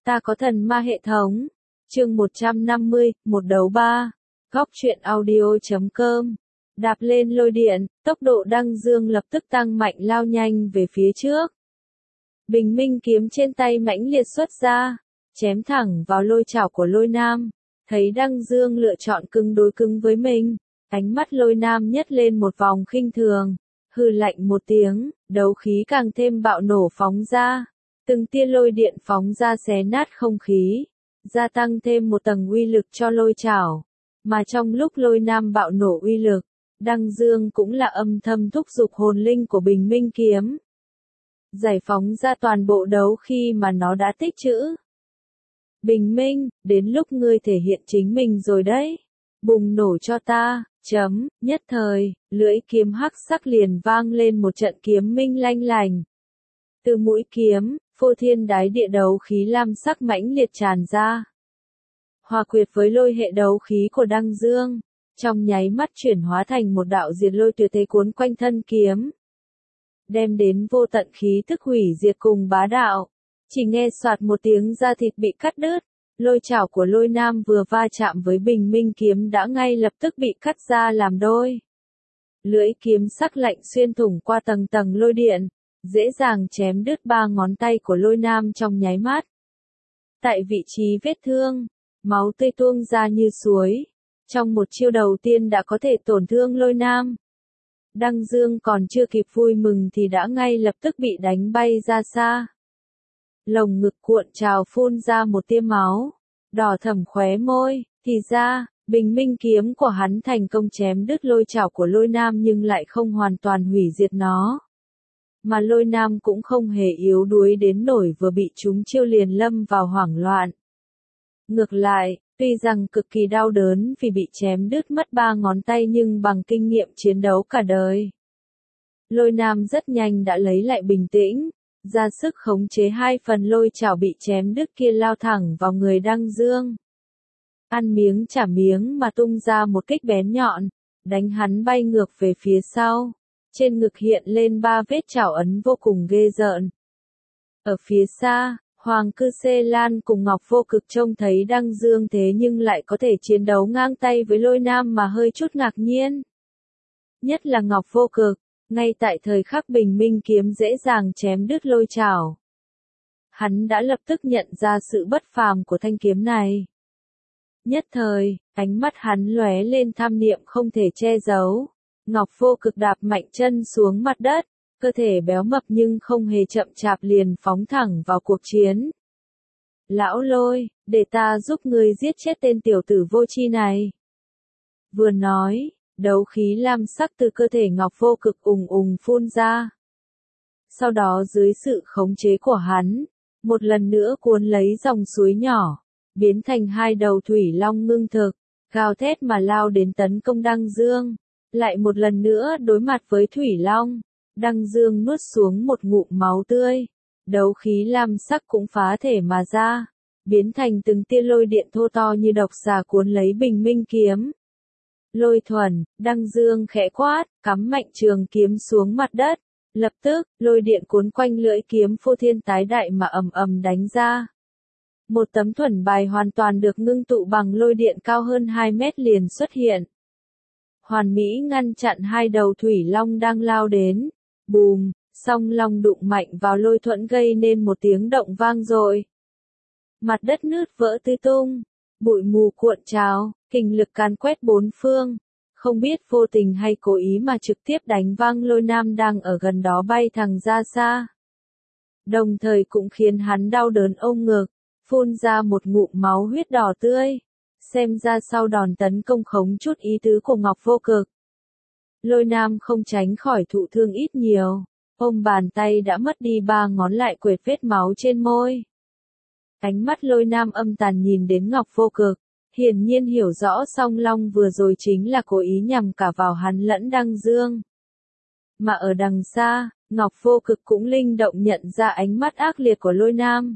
Ta có thần ma hệ thống. Chương 150, một đấu ba. Góc truyện audio.com. Đạp lên lôi điện, tốc độ Đăng Dương lập tức tăng mạnh lao nhanh về phía trước. Bình minh kiếm trên tay mãnh liệt xuất ra, chém thẳng vào lôi chảo của lôi nam. Thấy Đăng Dương lựa chọn cứng đối cứng với mình, ánh mắt lôi nam nhếch lên một vòng khinh thường, hừ lạnh một tiếng, đấu khí càng thêm bạo nổ phóng ra. Từng tia lôi điện phóng ra xé nát không khí, gia tăng thêm một tầng uy lực cho lôi chảo. Mà trong lúc lôi nam bạo nổ uy lực, Đăng Dương cũng là âm thầm thúc giục hồn linh của bình minh kiếm, giải phóng ra toàn bộ đấu khi mà nó đã tích trữ. Bình minh, đến lúc ngươi thể hiện chính mình rồi đấy. Bùng nổ cho ta, nhất thời, lưỡi kiếm hắc sắc liền vang lên một trận kiếm minh lanh lành. Từ mũi kiếm, phô thiên đái địa đấu khí lam sắc mãnh liệt tràn ra. Hòa quyệt với lôi hệ đấu khí của Đăng Dương, trong nháy mắt chuyển hóa thành một đạo diệt lôi tuyệt thế cuốn quanh thân kiếm, đem đến vô tận khí tức hủy diệt cùng bá đạo. Chỉ nghe soạt một tiếng da thịt bị cắt đứt, lôi chảo của lôi nam vừa va chạm với bình minh kiếm đã ngay lập tức bị cắt ra làm đôi. Lưỡi kiếm sắc lạnh xuyên thủng qua tầng tầng lôi điện, dễ dàng chém đứt 3 ngón tay của lôi nam trong nháy mắt. Tại vị trí vết thương, máu tươi tuôn ra như suối, trong một chiêu đầu tiên đã có thể tổn thương lôi nam. Đăng Dương còn chưa kịp vui mừng thì đã ngay lập tức bị đánh bay ra xa. Lồng ngực cuộn trào phun ra một tia máu, đỏ thẫm khóe môi, thì ra, bình minh kiếm của hắn thành công chém đứt lôi chảo của lôi nam nhưng lại không hoàn toàn hủy diệt nó. Mà lôi nam cũng không hề yếu đuối đến nỗi vừa bị chúng chiêu liền lâm vào hoảng loạn. Ngược lại, tuy rằng cực kỳ đau đớn vì bị chém đứt mất 3 ngón tay nhưng bằng kinh nghiệm chiến đấu cả đời, lôi nam rất nhanh đã lấy lại bình tĩnh, ra sức khống chế 2 phần lôi chảo bị chém đứt kia lao thẳng vào người Đăng Dương. Ăn miếng trả miếng mà tung ra một kích bén nhọn, đánh hắn bay ngược về phía sau. Trên ngực hiện lên 3 vết chảo ấn vô cùng ghê rợn. Ở phía xa, Hoàng Cư Xê Lan cùng Ngọc Vô Cực trông thấy Đăng Dương thế nhưng lại có thể chiến đấu ngang tay với lôi nam mà hơi chút ngạc nhiên. Nhất là Ngọc Vô Cực, ngay tại thời khắc bình minh kiếm dễ dàng chém đứt lôi chảo, hắn đã lập tức nhận ra sự bất phàm của thanh kiếm này. Nhất thời, ánh mắt hắn lóe lên tham niệm không thể che giấu. Ngọc Vô Cực đạp mạnh chân xuống mặt đất, cơ thể béo mập nhưng không hề chậm chạp liền phóng thẳng vào cuộc chiến. Lão Lôi, để ta giúp ngươi giết chết tên tiểu tử vô tri này. Vừa nói, đấu khí lam sắc từ cơ thể Ngọc Vô Cực ùng ùng phun ra. Sau đó dưới sự khống chế của hắn, một lần nữa cuốn lấy dòng suối nhỏ, biến thành 2 đầu thủy long ngưng thực, gào thét mà lao đến tấn công Đăng Dương. Lại một lần nữa đối mặt với thủy long, Đăng Dương nuốt xuống một ngụm máu tươi, đấu khí lam sắc cũng phá thể mà ra, biến thành từng tia lôi điện thô to như độc xà cuốn lấy bình minh kiếm. Lôi thuần, Đăng Dương khẽ quát, cắm mạnh trường kiếm xuống mặt đất, lập tức, lôi điện cuốn quanh lưỡi kiếm phô thiên tái đại mà ầm ầm đánh ra. Một tấm thuần bài hoàn toàn được ngưng tụ bằng lôi điện cao hơn 2 mét liền xuất hiện, hoàn mỹ ngăn chặn 2 đầu thủy long đang lao đến. Bùm, song long đụng mạnh vào lôi thuẫn gây nên một tiếng động vang dội. Mặt đất nứt vỡ tứ tung, bụi mù cuộn trào, kình lực càn quét bốn phương, không biết vô tình hay cố ý mà trực tiếp đánh văng lôi nam đang ở gần đó bay thẳng ra xa. Đồng thời cũng khiến hắn đau đớn ôm ngực, phun ra một ngụm máu huyết đỏ tươi. Xem ra sau đòn tấn công khống chút ý tứ của Ngọc Vô Cực, lôi nam không tránh khỏi thụ thương ít nhiều, ôm bàn tay đã mất đi 3 ngón lại quệt vết máu trên môi. Ánh mắt lôi nam âm tàn nhìn đến Ngọc Vô Cực, hiển nhiên hiểu rõ song long vừa rồi chính là cố ý nhằm cả vào hắn lẫn Đăng Dương. Mà ở đằng xa, Ngọc Vô Cực cũng linh động nhận ra ánh mắt ác liệt của lôi nam.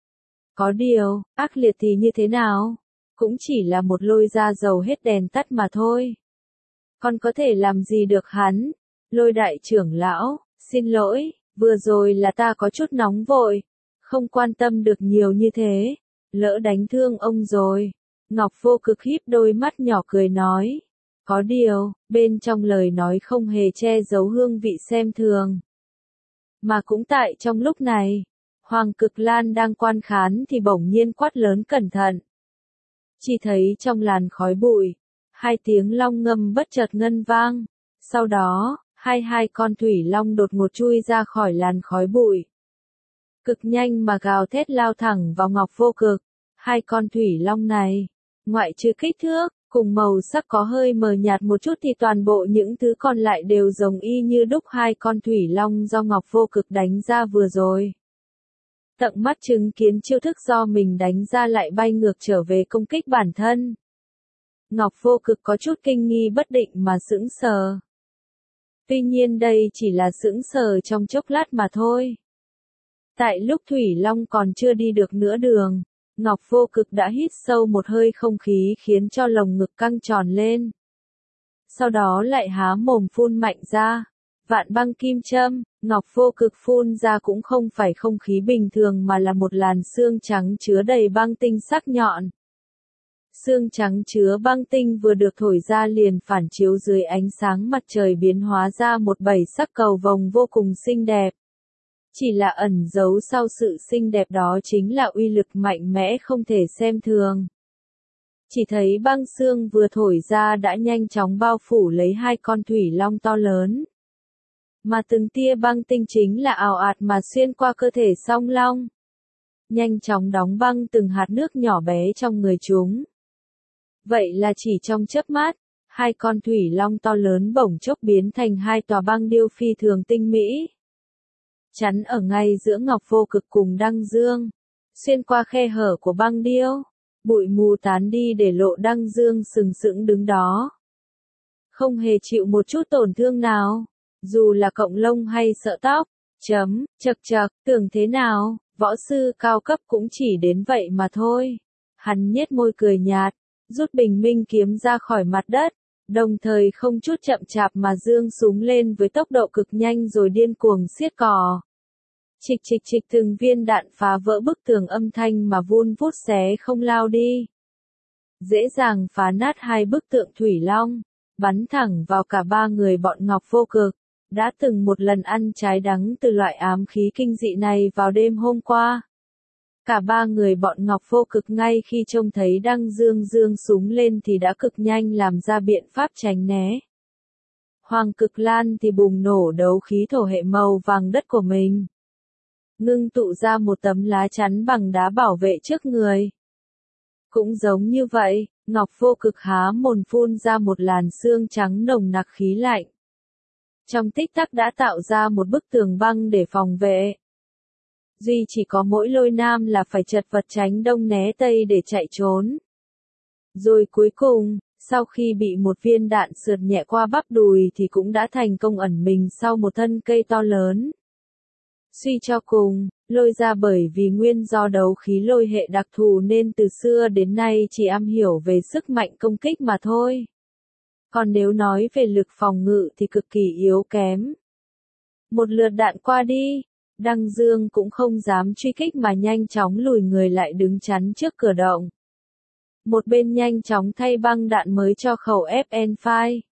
Có điều, ác liệt thì như thế nào? Cũng chỉ là một lôi da dầu hết đèn tắt mà thôi. Còn có thể làm gì được hắn? Lôi đại trưởng lão, xin lỗi, vừa rồi là ta có chút nóng vội, không quan tâm được nhiều như thế, lỡ đánh thương ông rồi. Ngọc Vô Cực híp đôi mắt nhỏ cười nói. Có điều, bên trong lời nói không hề che giấu hương vị xem thường. Mà cũng tại trong lúc này, Hoàng Cực Lan đang quan khán thì bỗng nhiên quát lớn cẩn thận. Chỉ thấy trong làn khói bụi, hai tiếng long ngâm bất chợt ngân vang. Sau đó, hai con thủy long đột ngột chui ra khỏi làn khói bụi. Cực nhanh mà gào thét lao thẳng vào Ngọc Vô Cực. Hai con thủy long này, ngoại trừ kích thước, cùng màu sắc có hơi mờ nhạt một chút thì toàn bộ những thứ còn lại đều giống y như đúc hai con thủy long do Ngọc Vô Cực đánh ra vừa rồi. Tận mắt chứng kiến chiêu thức do mình đánh ra lại bay ngược trở về công kích bản thân. Ngọc Vô Cực có chút kinh nghi bất định mà sững sờ. Tuy nhiên đây chỉ là sững sờ trong chốc lát mà thôi. Tại lúc Thủy Long còn chưa đi được nửa đường, Ngọc Vô Cực đã hít sâu một hơi không khí khiến cho lồng ngực căng tròn lên. Sau đó lại há mồm phun mạnh ra. Vạn băng kim châm, Ngọc Vô Cực phun ra cũng không phải không khí bình thường mà là một làn xương trắng chứa đầy băng tinh sắc nhọn. Xương trắng chứa băng tinh vừa được thổi ra liền phản chiếu dưới ánh sáng mặt trời biến hóa ra một bảy sắc cầu vồng vô cùng xinh đẹp. Chỉ là ẩn giấu sau sự xinh đẹp đó chính là uy lực mạnh mẽ không thể xem thường. Chỉ thấy băng xương vừa thổi ra đã nhanh chóng bao phủ lấy hai con thủy long to lớn. Mà từng tia băng tinh chính là ào ạt mà xuyên qua cơ thể song long. Nhanh chóng đóng băng từng hạt nước nhỏ bé trong người chúng. Vậy là chỉ trong chớp mắt, hai con thủy long to lớn bỗng chốc biến thành hai tòa băng điêu phi thường tinh mỹ. Chắn ở ngay giữa Ngọc Vô Cực cùng Đăng Dương. Xuyên qua khe hở của băng điêu, bụi mù tán đi để lộ Đăng Dương sừng sững đứng đó. Không hề chịu một chút tổn thương nào, dù là cọng lông hay sợi tóc. Chật chật, tưởng thế nào, võ sư cao cấp cũng chỉ đến vậy mà thôi. Hắn nhếch môi cười nhạt, rút bình minh kiếm ra khỏi mặt đất, đồng thời không chút chậm chạp mà giương súng lên với tốc độ cực nhanh rồi điên cuồng xiết cò. Chịch chịch chịch từng viên đạn phá vỡ bức tường âm thanh mà vun vút xé không lao đi. Dễ dàng phá nát hai bức tượng thủy long, bắn thẳng vào cả ba người bọn Ngọc Vô Cực. Đã từng một lần ăn trái đắng từ loại ám khí kinh dị này vào đêm hôm qua. Cả ba người bọn Ngọc Vô Cực ngay khi trông thấy Đăng Dương giương súng lên thì đã cực nhanh làm ra biện pháp tránh né. Hoàng Cực Lan thì bùng nổ đấu khí thổ hệ màu vàng đất của mình. Ngưng tụ ra một tấm lá chắn bằng đá bảo vệ trước người. Cũng giống như vậy, Ngọc Vô Cực há mồm phun ra một làn sương trắng nồng nặc khí lạnh. Trong tích tắc đã tạo ra một bức tường băng để phòng vệ. Duy chỉ có mỗi Lôi Nam là phải chật vật tránh đông né tây để chạy trốn. Rồi cuối cùng, sau khi bị một viên đạn sượt nhẹ qua bắp đùi thì cũng đã thành công ẩn mình sau một thân cây to lớn. Suy cho cùng, Lôi gia bởi vì nguyên do đấu khí lôi hệ đặc thù nên từ xưa đến nay chỉ am hiểu về sức mạnh công kích mà thôi. Còn nếu nói về lực phòng ngự thì cực kỳ yếu kém. Một lượt đạn qua đi, Đăng Dương cũng không dám truy kích mà nhanh chóng lùi người lại đứng chắn trước cửa động. Một bên nhanh chóng thay băng đạn mới cho khẩu FN5.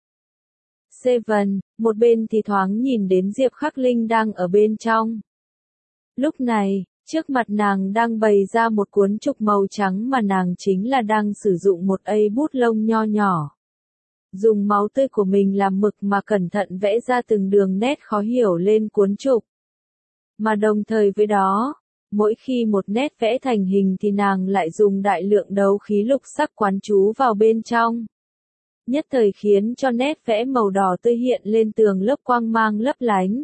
Seven, một bên thì thoáng nhìn đến Diệp Khắc Linh đang ở bên trong. Lúc này, trước mặt nàng đang bày ra một cuốn trục màu trắng mà nàng chính là đang sử dụng một cây bút lông nho nhỏ. Dùng máu tươi của mình làm mực mà cẩn thận vẽ ra từng đường nét khó hiểu lên cuốn trục. Mà đồng thời với đó, mỗi khi một nét vẽ thành hình thì nàng lại dùng đại lượng đấu khí lục sắc quán chú vào bên trong. Nhất thời khiến cho nét vẽ màu đỏ tươi hiện lên tường lớp quang mang lấp lánh.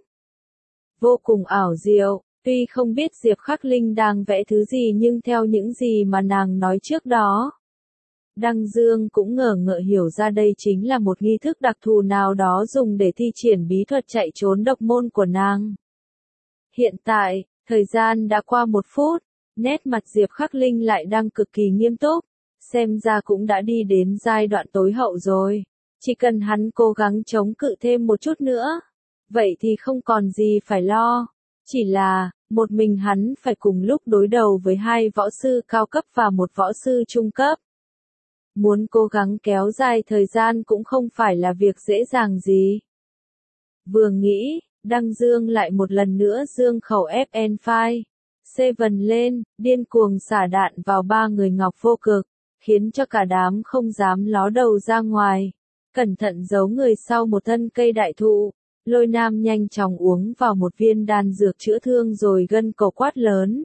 Vô cùng ảo diệu, tuy không biết Diệp Khắc Linh đang vẽ thứ gì nhưng theo những gì mà nàng nói trước đó. Đăng Dương cũng ngờ ngợ hiểu ra đây chính là một nghi thức đặc thù nào đó dùng để thi triển bí thuật chạy trốn độc môn của nàng. Hiện tại, thời gian đã qua 1 phút, nét mặt Diệp Khắc Linh lại đang cực kỳ nghiêm túc, xem ra cũng đã đi đến giai đoạn tối hậu rồi. Chỉ cần hắn cố gắng chống cự thêm một chút nữa, vậy thì không còn gì phải lo. Chỉ là, Một mình hắn phải cùng lúc đối đầu với 2 võ sư cao cấp và một võ sư trung cấp. Muốn cố gắng kéo dài thời gian cũng không phải là việc dễ dàng gì. Vừa nghĩ, Đăng Dương lại một lần nữa dương khẩu FN5 Seven lên, điên cuồng xả đạn vào 3 người Ngọc Vô Cực, khiến cho cả đám không dám ló đầu ra ngoài, cẩn thận giấu người sau một thân cây đại thụ. Lôi Nam nhanh chóng uống vào một viên đan dược chữa thương rồi gân cổ quát lớn.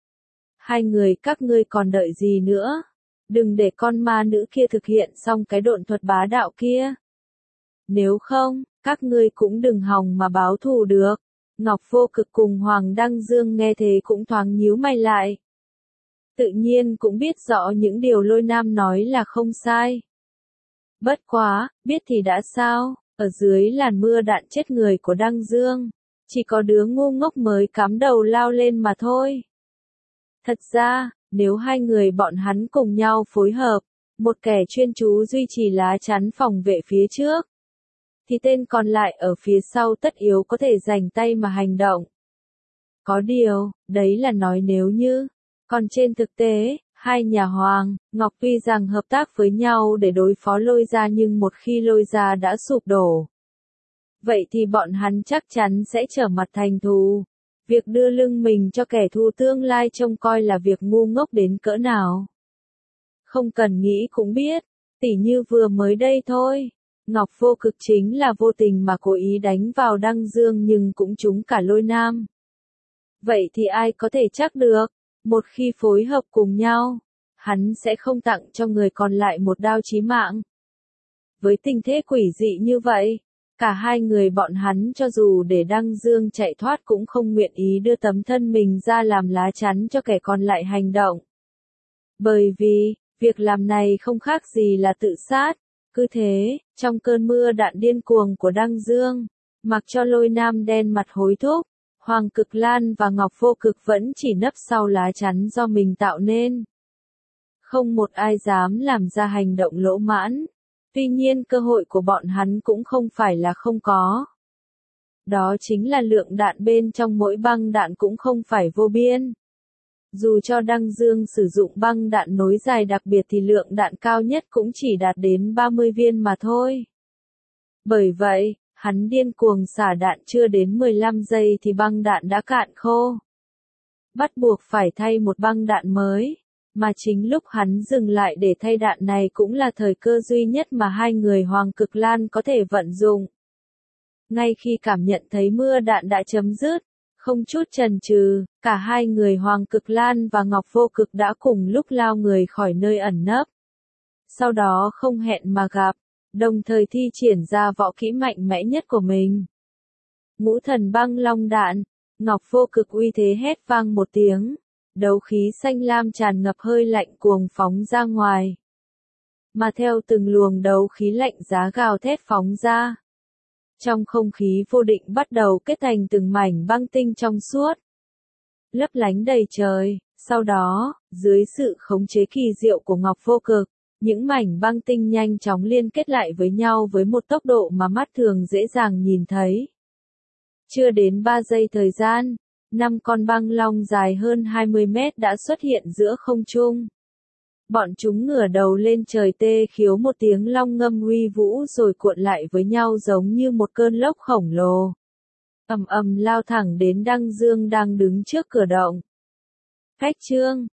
2 người các ngươi còn đợi gì nữa? Đừng để con ma nữ kia thực hiện xong cái độn thuật bá đạo kia. Nếu không, các ngươi cũng đừng hòng mà báo thù được. Ngọc Vô Cực cùng Hoàng Đăng Dương nghe thế cũng thoáng nhíu mày lại. Tự nhiên cũng biết rõ những điều Lôi Nam nói là không sai. Bất quá, biết thì đã sao, ở dưới làn mưa đạn chết người của Đăng Dương, chỉ có đứa ngu ngốc mới cắm đầu lao lên mà thôi. Thật ra, nếu 2 người bọn hắn cùng nhau phối hợp, một kẻ chuyên chú duy trì lá chắn phòng vệ phía trước, thì tên còn lại ở phía sau tất yếu có thể giành tay mà hành động. Có điều, đấy là nói nếu như, còn trên thực tế, 2 nhà Hoàng, Ngọc tuy rằng hợp tác với nhau để đối phó Lôi Gia nhưng một khi Lôi Gia đã sụp đổ, vậy thì bọn hắn chắc chắn sẽ trở mặt thành thù. Việc đưa lưng mình cho kẻ thù tương lai trông coi là việc ngu ngốc đến cỡ nào. Không cần nghĩ cũng biết, tỉ như vừa mới đây thôi. Ngọc Vô Cực chính là vô tình mà cố ý đánh vào Đăng Dương nhưng cũng trúng cả Lôi Nam. Vậy thì ai có thể chắc được, một khi phối hợp cùng nhau, hắn sẽ không tặng cho người còn lại một đao chí mạng. Với tình thế quỷ dị như vậy, cả 2 người bọn hắn cho dù để Đăng Dương chạy thoát cũng không nguyện ý đưa tấm thân mình ra làm lá chắn cho kẻ còn lại hành động. Bởi vì, việc làm này không khác gì là tự sát. Cứ thế, trong cơn mưa đạn điên cuồng của Đăng Dương, mặc cho Lôi Nam đen mặt hối thúc, Hoàng Cực Lan và Ngọc Vô Cực vẫn chỉ nấp sau lá chắn do mình tạo nên. Không một ai dám làm ra hành động lỗ mãn. Tuy nhiên cơ hội của bọn hắn cũng không phải là không có. Đó chính là lượng đạn bên trong mỗi băng đạn cũng không phải vô biên. Dù cho Đăng Dương sử dụng băng đạn nối dài đặc biệt thì lượng đạn cao nhất cũng chỉ đạt đến 30 viên mà thôi. Bởi vậy, hắn điên cuồng xả đạn chưa đến 15 giây thì băng đạn đã cạn khô. Bắt buộc phải thay một băng đạn mới. Mà chính lúc hắn dừng lại để thay đạn này cũng là thời cơ duy nhất mà 2 người Hoàng Cực Lan có thể vận dụng. Ngay khi cảm nhận thấy mưa đạn đã chấm dứt, không chút chần chừ, cả 2 người Hoàng Cực Lan và Ngọc Vô Cực đã cùng lúc lao người khỏi nơi ẩn nấp. Sau đó không hẹn mà gặp, đồng thời thi triển ra võ kỹ mạnh mẽ nhất của mình. Ngũ Thần Băng Long đạn, Ngọc Vô Cực uy thế hét vang một tiếng. Đấu khí xanh lam tràn ngập hơi lạnh cuồng phóng ra ngoài. Mà theo từng luồng đấu khí lạnh giá gào thét phóng ra, trong không khí vô định bắt đầu kết thành từng mảnh băng tinh trong suốt, lấp lánh đầy trời. Sau đó, dưới sự khống chế kỳ diệu của Ngọc Vô Cực, những mảnh băng tinh nhanh chóng liên kết lại với nhau với một tốc độ mà mắt thường dễ dàng nhìn thấy. Chưa đến 3 giây thời gian, 5 con băng long dài hơn 20 mét đã xuất hiện giữa không trung. Bọn chúng ngửa đầu lên trời tê khiếu một tiếng long ngâm uy vũ rồi cuộn lại với nhau giống như một cơn lốc khổng lồ. Ầm ầm lao thẳng đến Đăng Dương đang đứng trước cửa động. Khách chương